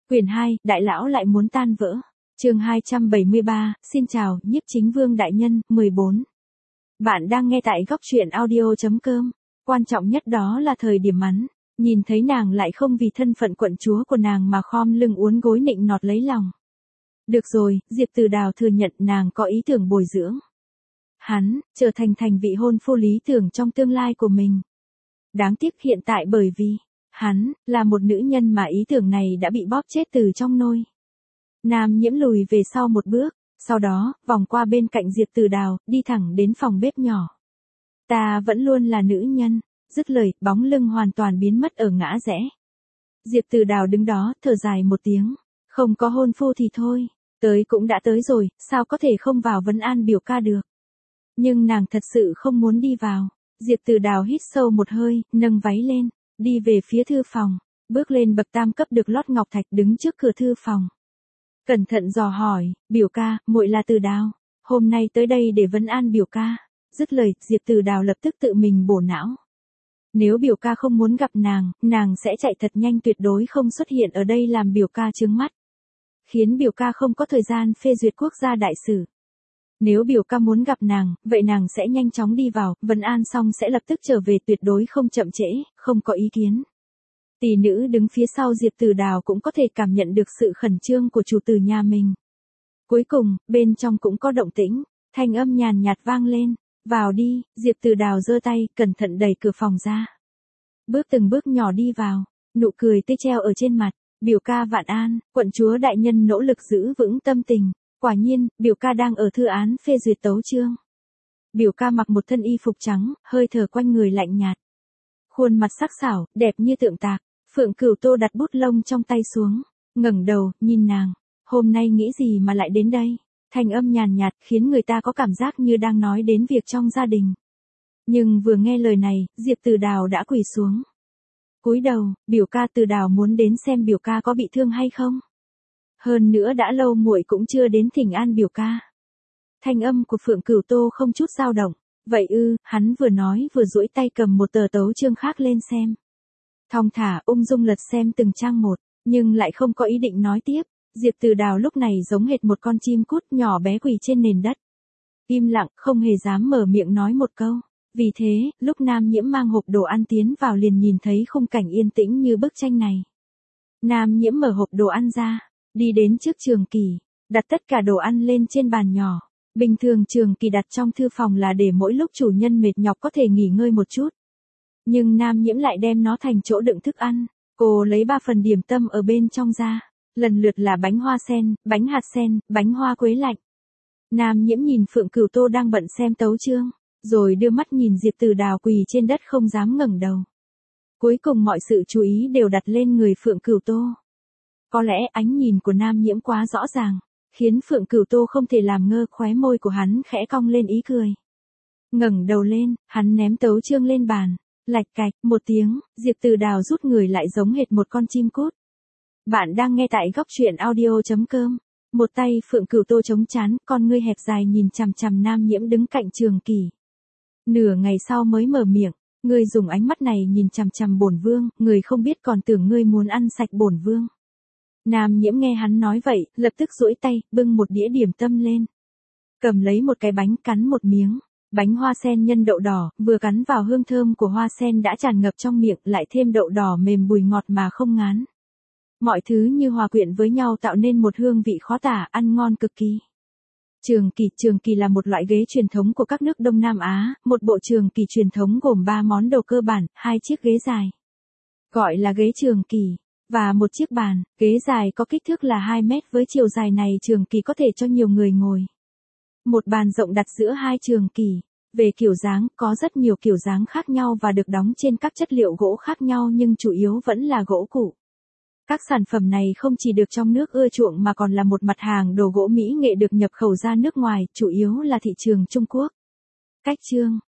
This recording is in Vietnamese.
Quyển 2, Đại lão lại muốn tan vỡ. Chương 273, xin chào, Nhiếp Chính Vương đại nhân, 14. Bạn đang nghe tại góc truyện audio.com. Quan trọng nhất đó là thời điểm mắn, nhìn thấy nàng lại không vì thân phận quận chúa của nàng mà khom lưng uốn gối nịnh nọt lấy lòng. Được rồi, Diệp Từ Đào thừa nhận nàng có ý tưởng bồi dưỡng hắn, trở thành vị hôn phu lý tưởng trong tương lai của mình. Đáng tiếc hiện tại bởi vì hắn là một nữ nhân mà ý tưởng này đã bị bóp chết từ trong nôi. Nam Nhiễm lùi về sau một bước, sau đó, vòng qua bên cạnh Diệp Từ Đào, đi thẳng đến phòng bếp nhỏ. Ta vẫn luôn là nữ nhân, dứt lời, bóng lưng hoàn toàn biến mất ở ngã rẽ. Diệp Từ Đào đứng đó, thở dài một tiếng, không có hôn phu thì thôi, tới cũng đã tới rồi, sao có thể không vào vấn an biểu ca được. Nhưng nàng thật sự không muốn đi vào. Diệp Từ Đào hít sâu một hơi, nâng váy lên, đi về phía thư phòng, bước lên bậc tam cấp được lót ngọc thạch đứng trước cửa thư phòng. Cẩn thận dò hỏi, biểu ca, muội là Từ Đào, hôm nay tới đây để vấn an biểu ca. Dứt lời, Diệp Từ Đào lập tức tự mình bổ não. Nếu biểu ca không muốn gặp nàng sẽ chạy thật nhanh, tuyệt đối không xuất hiện ở đây làm biểu ca chướng mắt. Khiến biểu ca không có thời gian phê duyệt quốc gia đại sự. Nếu biểu ca muốn gặp nàng, vậy nàng sẽ nhanh chóng đi vào, vấn an xong sẽ lập tức trở về, tuyệt đối không chậm trễ, không có ý kiến. Tỷ nữ đứng phía sau Diệp Từ Đào cũng có thể cảm nhận được sự khẩn trương của chủ tử nhà mình. Cuối cùng, bên trong cũng có động tĩnh, thanh âm nhàn nhạt vang lên, vào đi. Diệp Từ Đào giơ tay, cẩn thận đẩy cửa phòng ra. Bước từng bước nhỏ đi vào, nụ cười tươi treo ở trên mặt, biểu ca vạn an, quận chúa đại nhân nỗ lực giữ vững tâm tình. Quả nhiên, biểu ca đang ở thư án phê duyệt tấu chương. Biểu ca mặc một thân y phục trắng, hơi thở quanh người lạnh nhạt. Khuôn mặt sắc sảo, đẹp như tượng tạc. Phượng Cửu Tô đặt bút lông trong tay xuống, ngẩng đầu, nhìn nàng. Hôm nay nghĩ gì mà lại đến đây? Thanh âm nhàn nhạt khiến người ta có cảm giác như đang nói đến việc trong gia đình. Nhưng vừa nghe lời này, Diệp Từ Đào đã quỳ xuống. Cúi đầu, biểu ca. Từ Đào muốn đến xem biểu ca có bị thương hay không. Hơn nữa đã lâu muội cũng chưa đến thỉnh an biểu ca. Thanh âm của Phượng Cửu Tô không chút dao động. Vậy ư, hắn vừa nói vừa duỗi tay cầm một tờ tấu chương khác lên xem. Thong thả, ung dung lật xem từng trang một, nhưng lại không có ý định nói tiếp. Diệp Từ Đào lúc này giống hệt một con chim cút nhỏ bé quỳ trên nền đất. Im lặng, không hề dám mở miệng nói một câu. Vì thế, lúc Nam Nhiễm mang hộp đồ ăn tiến vào liền nhìn thấy khung cảnh yên tĩnh như bức tranh này. Nam Nhiễm mở hộp đồ ăn ra, đi đến trước Trường Kỳ, đặt tất cả đồ ăn lên trên bàn nhỏ. Bình thường Trường Kỳ đặt trong thư phòng là để mỗi lúc chủ nhân mệt nhọc có thể nghỉ ngơi một chút. Nhưng Nam Nhiễm lại đem nó thành chỗ đựng thức ăn. Cô lấy 3 phần điểm tâm ở bên trong ra, lần lượt là bánh hoa sen, bánh hạt sen, bánh hoa quế lạnh. Nam Nhiễm nhìn Phượng Cửu Tô đang bận xem tấu chương, rồi đưa mắt nhìn Diệp Từ Đào quỳ trên đất không dám ngẩng đầu. Cuối cùng mọi sự chú ý đều đặt lên người Phượng Cửu Tô. Có lẽ ánh nhìn của Nam Nhiễm quá rõ ràng, khiến Phượng Cửu Tô không thể làm ngơ, khóe môi của hắn khẽ cong lên ý cười. Ngẩng đầu lên, hắn ném tấu chương lên bàn, lạch cạch, một tiếng, Diệp Từ Đào rút người lại giống hệt một con chim cút. Bạn đang nghe tại góc truyện audio.com. Một tay Phượng Cửu Tô chống trán, con ngươi hẹp dài nhìn chằm chằm Nam Nhiễm đứng cạnh Trường Kỳ. Nửa ngày sau mới mở miệng, ngươi dùng ánh mắt này nhìn chằm chằm bổn vương, người không biết còn tưởng ngươi muốn ăn sạch bổn vương. Nam Nhiễm nghe hắn nói vậy, lập tức duỗi tay, bưng một đĩa điểm tâm lên. Cầm lấy một cái bánh cắn một miếng, bánh hoa sen nhân đậu đỏ, vừa cắn vào hương thơm của hoa sen đã tràn ngập trong miệng, lại thêm đậu đỏ mềm bùi ngọt mà không ngán. Mọi thứ như hòa quyện với nhau tạo nên một hương vị khó tả, ăn ngon cực kỳ. Trường Kỳ là một loại ghế truyền thống của các nước Đông Nam Á, một bộ Trường Kỳ truyền thống gồm 3 món đồ cơ bản, 2 chiếc ghế dài, gọi là ghế Trường Kỳ, và một chiếc bàn. Ghế dài có kích thước là 2 mét, với chiều dài này Trường Kỳ có thể cho nhiều người ngồi. Một bàn rộng đặt giữa 2 Trường Kỳ. Về kiểu dáng, có rất nhiều kiểu dáng khác nhau và được đóng trên các chất liệu gỗ khác nhau, nhưng chủ yếu vẫn là gỗ cụ. Các sản phẩm này không chỉ được trong nước ưa chuộng mà còn là một mặt hàng đồ gỗ mỹ nghệ được nhập khẩu ra nước ngoài, chủ yếu là thị trường Trung Quốc. Cách chương,